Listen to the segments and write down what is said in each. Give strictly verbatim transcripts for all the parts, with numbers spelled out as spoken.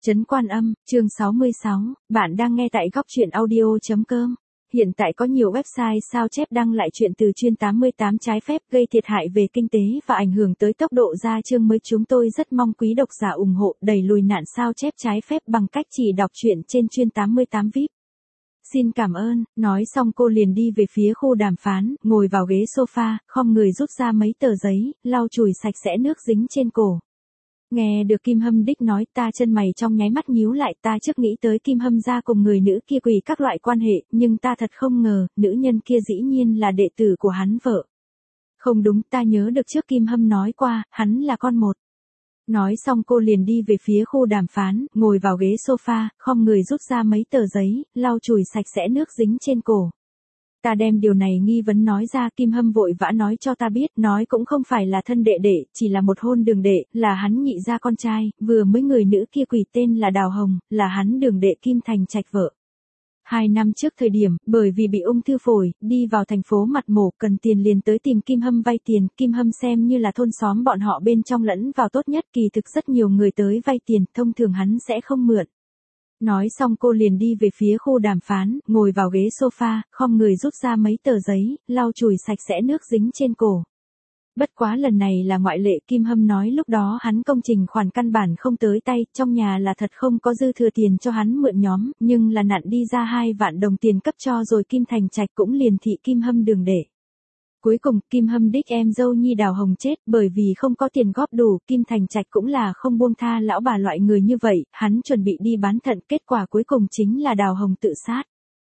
Trấn Quan Âm, chương sáu mươi sáu, bạn đang nghe tại góc truyện audio.com. Hiện tại có nhiều website sao chép đăng lại chuyện từ chuyên tám mươi tám trái phép gây thiệt hại về kinh tế và ảnh hưởng tới tốc độ ra chương mới. Chúng tôi rất mong quý độc giả ủng hộ đẩy lùi nạn sao chép trái phép bằng cách chỉ đọc truyện trên chuyên tám mươi tám vi ai pi. Xin cảm ơn, nói xong cô liền đi về phía khu đàm phán, ngồi vào ghế sofa, khom người rút ra mấy tờ giấy, lau chùi sạch sẽ nước dính trên cổ. Nghe được Kim Hâm Đích nói, ta chân mày trong nháy mắt nhíu lại. Ta trước nghĩ tới Kim Hâm gia cùng người nữ kia quỳ các loại quan hệ, nhưng ta thật không ngờ, nữ nhân kia dĩ nhiên là đệ tử của hắn vợ. Không đúng, ta nhớ được trước Kim Hâm nói qua, hắn là con một. Nói xong cô liền đi về phía khu đàm phán, ngồi vào ghế sofa, khom người rút ra mấy tờ giấy, lau chùi sạch sẽ nước dính trên cổ. Ta đem điều này nghi vấn nói ra, Kim Hâm vội vã nói cho ta biết, nói cũng không phải là thân đệ đệ, chỉ là một hôn đường đệ, là hắn nhị gia con trai, vừa mới người nữ kia quỳ tên là Đào Hồng, là hắn đường đệ Kim Thành Trạch vợ. Hai năm trước thời điểm, bởi vì bị ung thư phổi, đi vào thành phố mặt mổ, cần tiền liền tới tìm Kim Hâm vay tiền, Kim Hâm xem như là thôn xóm bọn họ bên trong lẫn vào tốt nhất, kỳ thực rất nhiều người tới vay tiền, thông thường hắn sẽ không mượn. Nói xong cô liền đi về phía khu đàm phán, ngồi vào ghế sofa, khom người rút ra mấy tờ giấy, lau chùi sạch sẽ nước dính trên cổ. Bất quá lần này là ngoại lệ, Kim Hâm nói lúc đó hắn công trình khoản căn bản không tới tay, trong nhà là thật không có dư thừa tiền cho hắn mượn nhóm, nhưng là nạn đi ra hai vạn đồng tiền cấp cho rồi Kim Thành Trạch cũng liền thị Kim Hâm đường để. Cuối cùng, Kim Hâm Đích em dâu Nhi Đào Hồng chết, bởi vì không có tiền góp đủ, Kim Thành Trạch cũng là không buông tha lão bà loại người như vậy, hắn chuẩn bị đi bán thận, kết quả cuối cùng chính là Đào Hồng tự sát.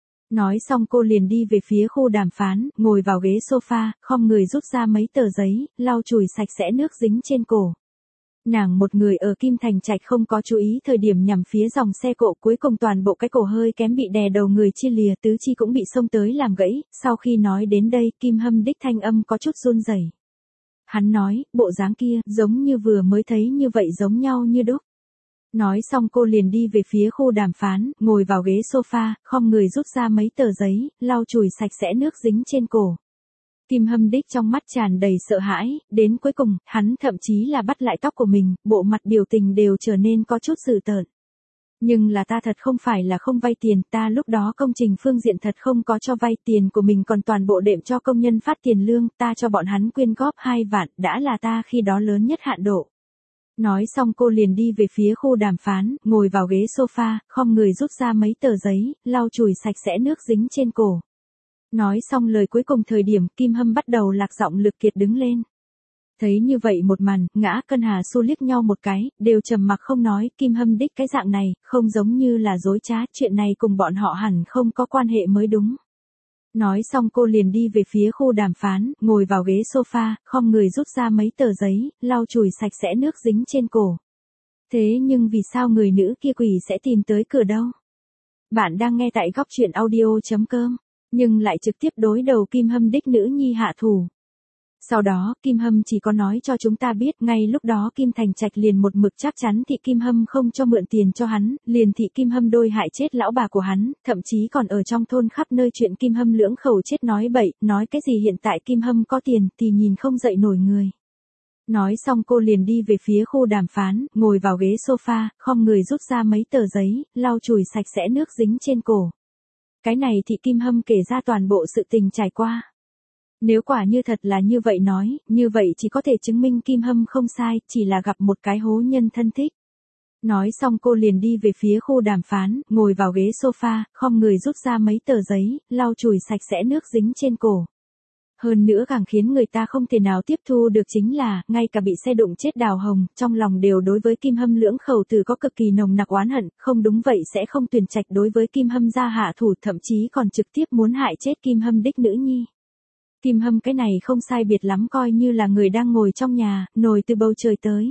Nói xong cô liền đi về phía khu đàm phán, ngồi vào ghế sofa, khom người rút ra mấy tờ giấy, lau chùi sạch sẽ nước dính trên cổ. Nàng một người ở Kim Thành Trạch không có chú ý thời điểm nhằm phía dòng xe cộ, cuối cùng toàn bộ cái cổ hơi kém bị đè đầu người chia lìa, tứ chi cũng bị xông tới làm gãy. Sau khi nói đến đây, Kim Hâm Đích thanh âm có chút run rẩy. Hắn nói, bộ dáng kia, giống như vừa mới thấy như vậy, giống nhau như đúc. Nói xong cô liền đi về phía khu đàm phán, ngồi vào ghế sofa, khom người rút ra mấy tờ giấy, lau chùi sạch sẽ nước dính trên cổ. Kim Hâm Đích trong mắt tràn đầy sợ hãi, đến cuối cùng, hắn thậm chí là bắt lại tóc của mình, bộ mặt biểu tình đều trở nên có chút dữ tợn. Nhưng là ta thật không phải là không vay tiền, ta lúc đó công trình phương diện thật không có cho vay, tiền của mình còn toàn bộ đệm cho công nhân phát tiền lương, ta cho bọn hắn quyên góp hai vạn, đã là ta khi đó lớn nhất hạn độ. Nói xong cô liền đi về phía khu đàm phán, ngồi vào ghế sofa, khom người rút ra mấy tờ giấy, lau chùi sạch sẽ nước dính trên cổ. Nói xong lời cuối cùng thời điểm, Kim Hâm bắt đầu lạc giọng lực kiệt đứng lên. Thấy như vậy một màn, Ngã Cân Hà Xu liếc nhau một cái, đều trầm mặc không nói. Kim Hâm Đích cái dạng này, không giống như là dối trá, chuyện này cùng bọn họ hẳn không có quan hệ mới đúng. Nói xong cô liền đi về phía khu đàm phán, ngồi vào ghế sofa, khom người rút ra mấy tờ giấy, lau chùi sạch sẽ nước dính trên cổ. Thế nhưng vì sao người nữ kia quỷ sẽ tìm tới cửa đâu? Bạn đang nghe tại góc truyện audio.com, nhưng lại trực tiếp đối đầu Kim Hâm Đích nữ nhi hạ thủ. Sau đó, Kim Hâm chỉ có nói cho chúng ta biết, ngay lúc đó Kim Thành Trạch liền một mực chắc chắn thị Kim Hâm không cho mượn tiền cho hắn, liền thị Kim Hâm đôi hại chết lão bà của hắn, thậm chí còn ở trong thôn khắp nơi chuyện Kim Hâm lưỡng khẩu chết nói bậy, nói cái gì hiện tại Kim Hâm có tiền thì nhìn không dậy nổi người. Nói xong cô liền đi về phía khu đàm phán, ngồi vào ghế sofa, khom người rút ra mấy tờ giấy, lau chùi sạch sẽ nước dính trên cổ. Cái này thị Kim Hâm kể ra toàn bộ sự tình trải qua. Nếu quả như thật là như vậy nói, như vậy chỉ có thể chứng minh Kim Hâm không sai, chỉ là gặp một cái hố nhân thân thích. Nói xong cô liền đi về phía khu đàm phán, ngồi vào ghế sofa, khom người rút ra mấy tờ giấy, lau chùi sạch sẽ nước dính trên cổ. Hơn nữa càng khiến người ta không thể nào tiếp thu được chính là, ngay cả bị xe đụng chết Đào Hồng, trong lòng đều đối với Kim Hâm lưỡng khẩu tử có cực kỳ nồng nặc oán hận, không đúng vậy sẽ không tuyển trạch đối với Kim Hâm ra hạ thủ, thậm chí còn trực tiếp muốn hại chết Kim Hâm Đích nữ nhi. Kim Hâm cái này không sai biệt lắm coi như là người đang ngồi trong nhà, nổi từ bầu trời tới.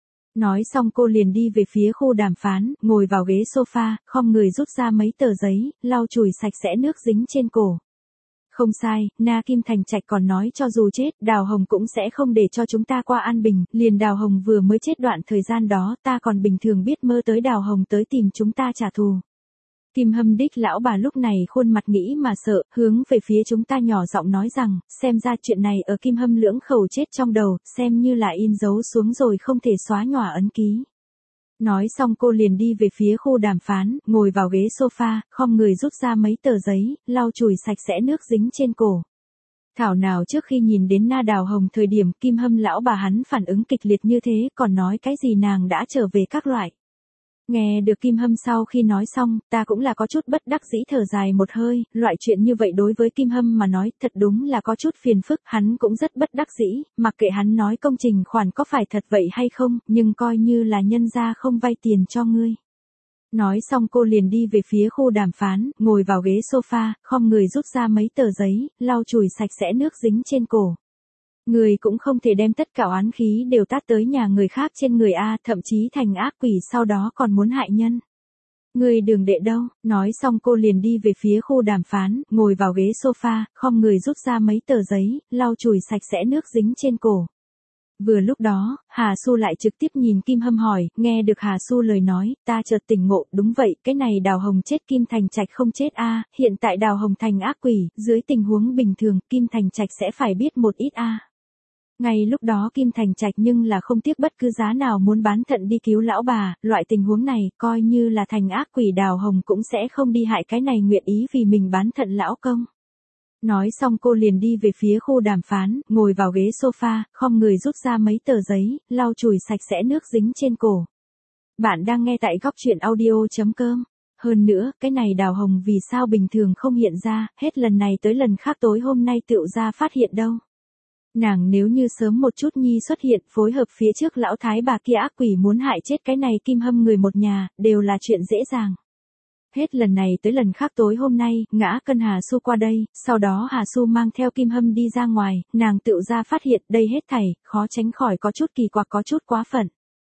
Nói xong cô liền đi về phía khu đàm phán, ngồi vào ghế sofa, khom người rút ra mấy tờ giấy, lau chùi sạch sẽ nước dính trên cổ. Không sai, na Kim Thành Trạch còn nói cho dù chết, Đào Hồng cũng sẽ không để cho chúng ta qua an bình, liền Đào Hồng vừa mới chết đoạn thời gian đó, ta còn bình thường biết mơ tới Đào Hồng tới tìm chúng ta trả thù. Kim Hâm Đích lão bà lúc này khuôn mặt nghĩ mà sợ, hướng về phía chúng ta nhỏ giọng nói rằng, xem ra chuyện này ở Kim Hâm lưỡng khẩu chết trong đầu, xem như là in dấu xuống rồi không thể xóa nhòa ấn ký. Nói xong cô liền đi về phía khu đàm phán, ngồi vào ghế sofa, khom người rút ra mấy tờ giấy, lau chùi sạch sẽ nước dính trên cổ. Thảo nào trước khi nhìn đến Na Đào Hồng thời điểm Kim Hâm lão bà hắn phản ứng kịch liệt như thế, còn nói cái gì nàng đã trở về các loại. Nghe được Kim Hâm sau khi nói xong, ta cũng là có chút bất đắc dĩ thở dài một hơi, loại chuyện như vậy đối với Kim Hâm mà nói thật đúng là có chút phiền phức, hắn cũng rất bất đắc dĩ, mặc kệ hắn nói công trình khoản có phải thật vậy hay không, nhưng coi như là nhân gia không vay tiền cho ngươi. Nói xong cô liền đi về phía khu đàm phán, ngồi vào ghế sofa, khom người rút ra mấy tờ giấy, lau chùi sạch sẽ nước dính trên cổ. Người cũng không thể đem tất cả oán khí đều tát tới nhà người khác trên người A, thậm chí thành ác quỷ sau đó còn muốn hại nhân. Người đường đệ đâu, nói xong cô liền đi về phía khu đàm phán, ngồi vào ghế sofa, khom người rút ra mấy tờ giấy, lau chùi sạch sẽ nước dính trên cổ. Vừa lúc đó, Hà Su lại trực tiếp nhìn Kim Hâm hỏi, nghe được Hà Su lời nói, ta chợt tỉnh ngộ, đúng vậy, cái này Đào Hồng chết Kim Thành Trạch không chết a, hiện tại Đào Hồng thành ác quỷ, dưới tình huống bình thường, Kim Thành Trạch sẽ phải biết một ít a. Ngay lúc đó Kim Thành Trạch nhưng là không tiếc bất cứ giá nào muốn bán thận đi cứu lão bà, loại tình huống này, coi như là thành ác quỷ Đào Hồng cũng sẽ không đi hại cái này nguyện ý vì mình bán thận lão công. Nói xong cô liền đi về phía khu đàm phán, ngồi vào ghế sofa, khom người rút ra mấy tờ giấy, lau chùi sạch sẽ nước dính trên cổ. Bạn đang nghe tại góc truyện audio chấm com. Hơn nữa, cái này Đào Hồng vì sao bình thường không hiện ra, hết lần này tới lần khác tối hôm nay tựu ra phát hiện đâu. Nàng nếu như sớm một chút nhi xuất hiện phối hợp phía trước lão thái bà kia ác quỷ muốn hại chết cái này Kim Hâm người một nhà, đều là chuyện dễ dàng. Hết lần này tới lần khác tối hôm nay, ngã cân Hà Su qua đây, sau đó Hà Su mang theo Kim Hâm đi ra ngoài, nàng tự ra phát hiện đây hết thảy, khó tránh khỏi có chút kỳ quặc có chút quá phận.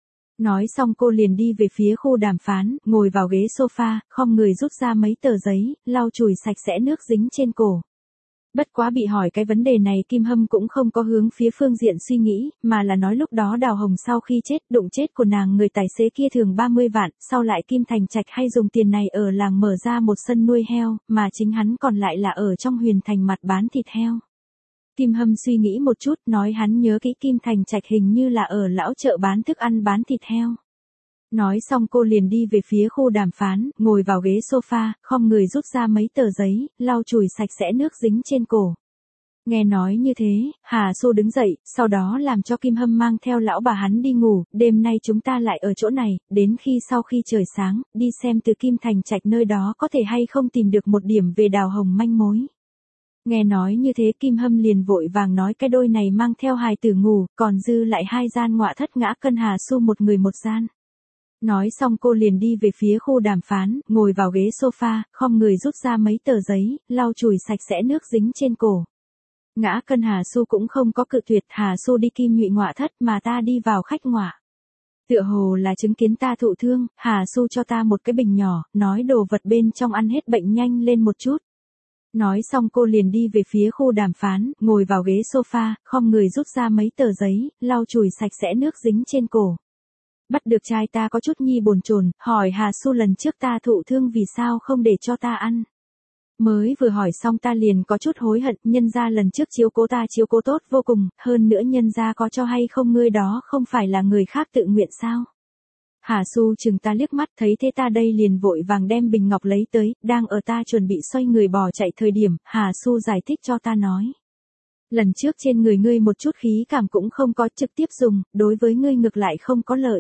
Nói xong cô liền đi về phía khu đàm phán, ngồi vào ghế sofa, khom người rút ra mấy tờ giấy, lau chùi sạch sẽ nước dính trên cổ. Bất quá bị hỏi cái vấn đề này Kim Hâm cũng không có hướng phía phương diện suy nghĩ, mà là nói lúc đó Đào Hồng sau khi chết, đụng chết của nàng người tài xế kia thường ba mươi vạn, sau lại Kim Thành Trạch hay dùng tiền này ở làng mở ra một sân nuôi heo, mà chính hắn còn lại là ở trong Huyền Thành mặt bán thịt heo. Kim Hâm suy nghĩ một chút, nói hắn nhớ kỹ Kim Thành Trạch hình như là ở lão chợ bán thức ăn bán thịt heo. Nói xong cô liền đi về phía khu đàm phán, ngồi vào ghế sofa, khom người rút ra mấy tờ giấy, lau chùi sạch sẽ nước dính trên cổ. Nghe nói như thế, Hà Su đứng dậy, sau đó làm cho Kim Hâm mang theo lão bà hắn đi ngủ, đêm nay chúng ta lại ở chỗ này, đến khi sau khi trời sáng, đi xem từ Kim Thành Trạch nơi đó có thể hay không tìm được một điểm về Đào Hồng manh mối. Nghe nói như thế Kim Hâm liền vội vàng nói cái đôi này mang theo hài tử ngủ, còn dư lại hai gian ngọa thất ngã cân Hà Su một người một gian. Nói xong cô liền đi về phía khu đàm phán, ngồi vào ghế sofa, khom người rút ra mấy tờ giấy, lau chùi sạch sẽ nước dính trên cổ. Ngã cân Hà Su cũng không có cự tuyệt, Hà Su đi Kim Nhụy ngọa thất mà ta đi vào khách ngọa. Tựa hồ là chứng kiến ta thụ thương, Hà Su cho ta một cái bình nhỏ, nói đồ vật bên trong ăn hết bệnh nhanh lên một chút. Nói xong cô liền đi về phía khu đàm phán, ngồi vào ghế sofa, khom người rút ra mấy tờ giấy, lau chùi sạch sẽ nước dính trên cổ. Bắt được trai ta có chút nhi bồn chồn, hỏi Hà Su lần trước ta thụ thương vì sao không để cho ta ăn. Mới vừa hỏi xong ta liền có chút hối hận, nhân ra lần trước chiếu cố ta chiếu cố tốt vô cùng, hơn nữa nhân ra có cho hay không ngươi đó không phải là người khác tự nguyện sao. Hà Su chừng ta liếc mắt thấy thế ta đây liền vội vàng đem bình ngọc lấy tới, đang ở ta chuẩn bị xoay người bỏ chạy thời điểm, Hà Su giải thích cho ta nói. Lần trước trên người ngươi một chút khí cảm cũng không có trực tiếp dùng, đối với ngươi ngược lại không có lợi.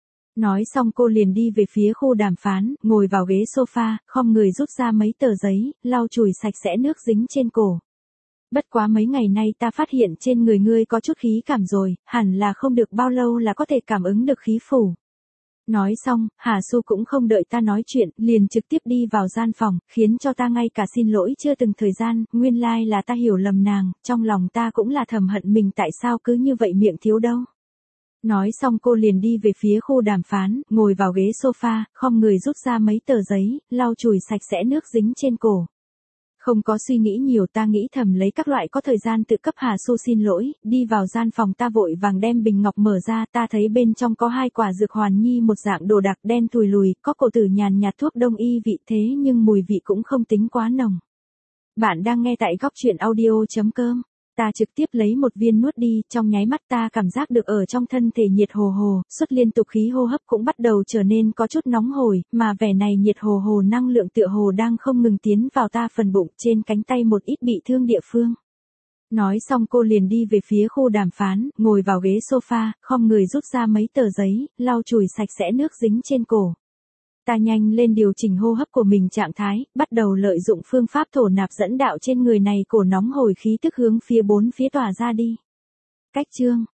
Nói xong cô liền đi về phía khu đàm phán, ngồi vào ghế sofa, khom người rút ra mấy tờ giấy, lau chùi sạch sẽ nước dính trên cổ. Bất quá mấy ngày nay ta phát hiện trên người ngươi có chút khí cảm rồi, hẳn là không được bao lâu là có thể cảm ứng được khí phủ. Nói xong, Hà Su cũng không đợi ta nói chuyện, liền trực tiếp đi vào gian phòng, khiến cho ta ngay cả xin lỗi chưa từng thời gian, nguyên lai là ta hiểu lầm nàng, trong lòng ta cũng là thầm hận mình tại sao cứ như vậy miệng thiếu đâu. Nói xong cô liền đi về phía khu đàm phán, ngồi vào ghế sofa, khom người rút ra mấy tờ giấy, lau chùi sạch sẽ nước dính trên cổ. Không có suy nghĩ nhiều ta nghĩ thầm lấy các loại có thời gian tự cấp Hà Su xin lỗi, đi vào gian phòng ta vội vàng đem bình ngọc mở ra ta thấy bên trong có hai quả dược hoàn nhi một dạng đồ đặc đen thùi lùi, có cổ tử nhàn nhạt thuốc đông y vị thế nhưng mùi vị cũng không tính quá nồng. Bạn đang nghe tại góc truyện audio chấm com. Ta trực tiếp lấy một viên nuốt đi, trong nháy mắt ta cảm giác được ở trong thân thể nhiệt hồ hồ, suốt liên tục khí hô hấp cũng bắt đầu trở nên có chút nóng hổi, mà vẻ này nhiệt hồ hồ năng lượng tựa hồ đang không ngừng tiến vào ta phần bụng, trên cánh tay một ít bị thương địa phương. Nói xong cô liền đi về phía khu đàm phán, ngồi vào ghế sofa, khom người rút ra mấy tờ giấy, lau chùi sạch sẽ nước dính trên cổ. Ta nhanh lên điều chỉnh hô hấp của mình trạng thái, bắt đầu lợi dụng phương pháp thổ nạp dẫn đạo trên người này, cổ nóng hổi khí tức hướng phía bốn phía tỏa ra đi. Cách chương